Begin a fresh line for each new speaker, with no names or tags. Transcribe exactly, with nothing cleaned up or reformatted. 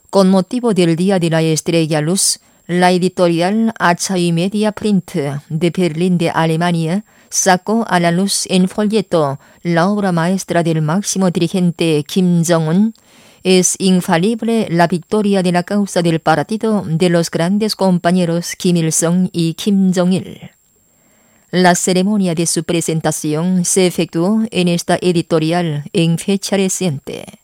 Con motivo del Día de la Estrella Luz, la editorial Achaí Media Print de Berlín de Alemania sacó a la luz en folleto la obra maestra del máximo dirigente Kim Jong-un. Es infalible la victoria de la causa del partido de los grandes compañeros Kim Il-sung y Kim Jong-il. La ceremonia de su presentación se efectuó en esta editorial en fecha reciente.